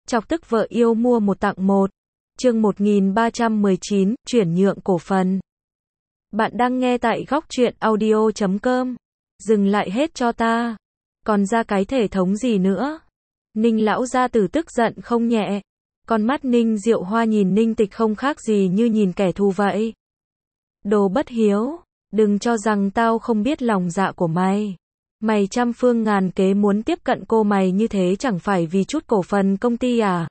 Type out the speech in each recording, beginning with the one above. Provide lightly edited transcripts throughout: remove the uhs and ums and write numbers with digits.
Chọc tức vợ yêu mua một tặng một. Chương 1319, chuyển nhượng cổ phần. Bạn đang nghe tại góc truyện audio.com. Dừng lại hết cho ta. Còn ra cái thể thống gì nữa? Ninh lão gia tử tức giận không nhẹ. Con mắt Ninh Diệu Hoa nhìn Ninh Tịch không khác gì như nhìn kẻ thù vậy. Đồ bất hiếu, đừng cho rằng tao không biết lòng dạ của mày. Mày trăm phương ngàn kế muốn tiếp cận cô mày như thế chẳng phải vì chút cổ phần công ty à?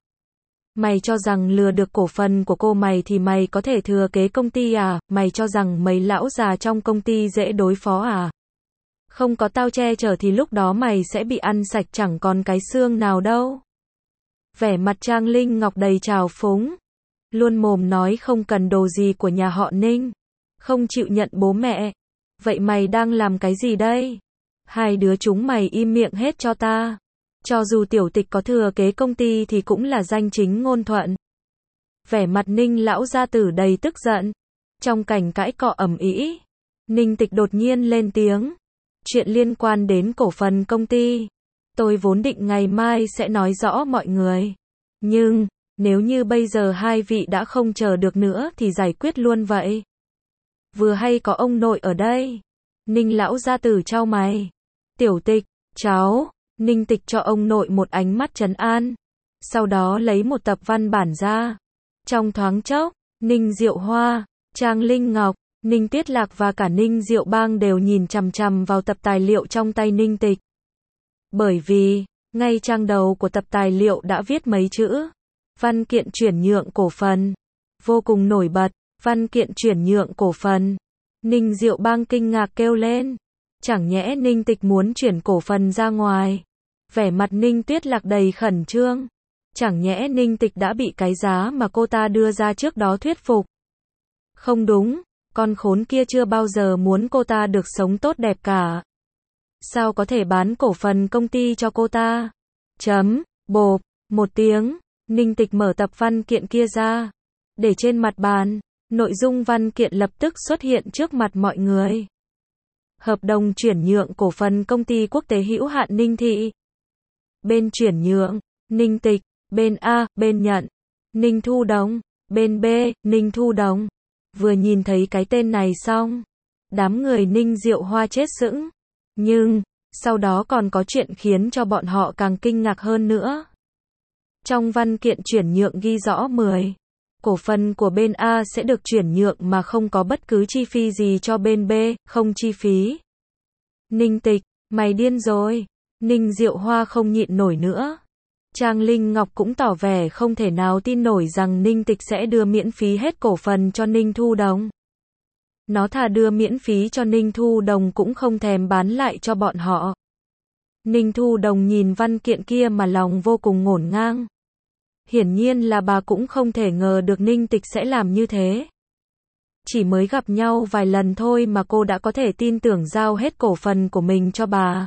Mày cho rằng lừa được cổ phần của cô mày thì mày có thể thừa kế công ty à? Mày cho rằng mấy lão già trong công ty dễ đối phó à? Không có tao che chở thì lúc đó mày sẽ bị ăn sạch chẳng còn cái xương nào đâu. Vẻ mặt Trang Linh Ngọc đầy trào phúng. Luôn mồm nói không cần đồ gì của nhà họ Ninh. Không chịu nhận bố mẹ. Vậy mày đang làm cái gì đây? Hai đứa chúng mày im miệng hết cho ta. Cho dù Tiểu Tịch có thừa kế công ty thì cũng là danh chính ngôn thuận. Vẻ mặt Ninh lão gia tử đầy tức giận. Trong cảnh cãi cọ ầm ĩ, Ninh Tịch đột nhiên lên tiếng. Chuyện liên quan đến cổ phần công ty, tôi vốn định ngày mai sẽ nói rõ mọi người. Nhưng, nếu như bây giờ hai vị đã không chờ được nữa thì giải quyết luôn vậy. Vừa hay có ông nội ở đây. Ninh lão gia tử chau mày. Tiểu Tịch, cháu. Ninh Tịch cho ông nội một ánh mắt trấn an. Sau đó lấy một tập văn bản ra. Trong thoáng chốc, Ninh Diệu Hoa, Trang Linh Ngọc, Ninh Tuyết Lạc và cả Ninh Diệu Bang đều nhìn chằm chằm vào tập tài liệu trong tay Ninh Tịch. Bởi vì, ngay trang đầu của tập tài liệu đã viết mấy chữ. Văn kiện chuyển nhượng cổ phần. Vô cùng nổi bật, văn kiện chuyển nhượng cổ phần. Ninh Diệu Bang kinh ngạc kêu lên. Chẳng nhẽ Ninh Tịch muốn chuyển cổ phần ra ngoài. Vẻ mặt Ninh Tuyết Lạc đầy khẩn trương. Chẳng nhẽ Ninh Tịch đã bị cái giá mà cô ta đưa ra trước đó thuyết phục. Không đúng, con khốn kia chưa bao giờ muốn cô ta được sống tốt đẹp cả. Sao có thể bán cổ phần công ty cho cô ta? Bộp, một tiếng, Ninh Tịch mở tập văn kiện kia ra. Để trên mặt bàn, nội dung văn kiện lập tức xuất hiện trước mặt mọi người. Hợp đồng chuyển nhượng cổ phần công ty quốc tế hữu hạn Ninh Thị. Bên chuyển nhượng, Ninh Tịch, bên A, bên nhận, Ninh Thu Đồng, bên B, Ninh Thu Đồng. Vừa nhìn thấy cái tên này xong, đám người Ninh Diệu Hoa chết sững. Nhưng, sau đó còn có chuyện khiến cho bọn họ càng kinh ngạc hơn nữa. Trong văn kiện chuyển nhượng ghi rõ 10. Cổ phần của bên A sẽ được chuyển nhượng mà không có bất cứ chi phí gì cho bên B, không chi phí. Ninh Tịch, mày điên rồi. Ninh Diệu Hoa không nhịn nổi nữa. Trang Linh Ngọc cũng tỏ vẻ không thể nào tin nổi rằng Ninh Tịch sẽ đưa miễn phí hết cổ phần cho Ninh Thu Đồng. Nó thà đưa miễn phí cho Ninh Thu Đồng cũng không thèm bán lại cho bọn họ. Ninh Thu Đồng nhìn văn kiện kia mà lòng vô cùng ngổn ngang. Hiển nhiên là bà cũng không thể ngờ được Ninh Tịch sẽ làm như thế. Chỉ mới gặp nhau vài lần thôi mà cô đã có thể tin tưởng giao hết cổ phần của mình cho bà.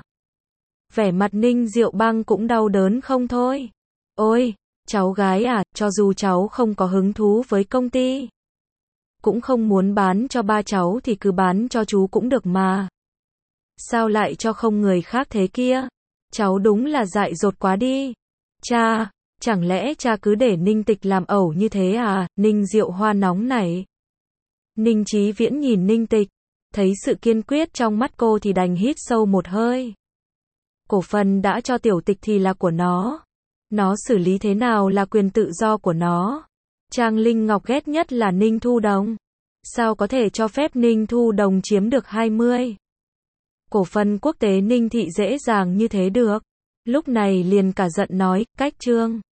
Vẻ mặt Ninh Diệu Bang cũng đau đớn không thôi. Ôi, cháu gái à, cho dù cháu không có hứng thú với công ty, cũng không muốn bán cho ba cháu thì cứ bán cho chú cũng được mà. Sao lại cho không người khác thế kia? Cháu đúng là dại dột quá đi. Cha, chẳng lẽ cha cứ để Ninh Tịch làm ẩu như thế à? Ninh Diệu Hoa nóng nảy. Ninh Chí Viễn nhìn Ninh Tịch, thấy sự kiên quyết trong mắt cô thì đành hít sâu một hơi. Cổ phần đã cho Tiểu Tịch thì là của nó. Nó xử lý thế nào là quyền tự do của nó. Trang Linh Ngọc ghét nhất là Ninh Thu Đồng. Sao có thể cho phép Ninh Thu Đồng chiếm được 20 cổ phần quốc tế Ninh Thị dễ dàng như thế được. Lúc này liền cả giận nói, cách trương.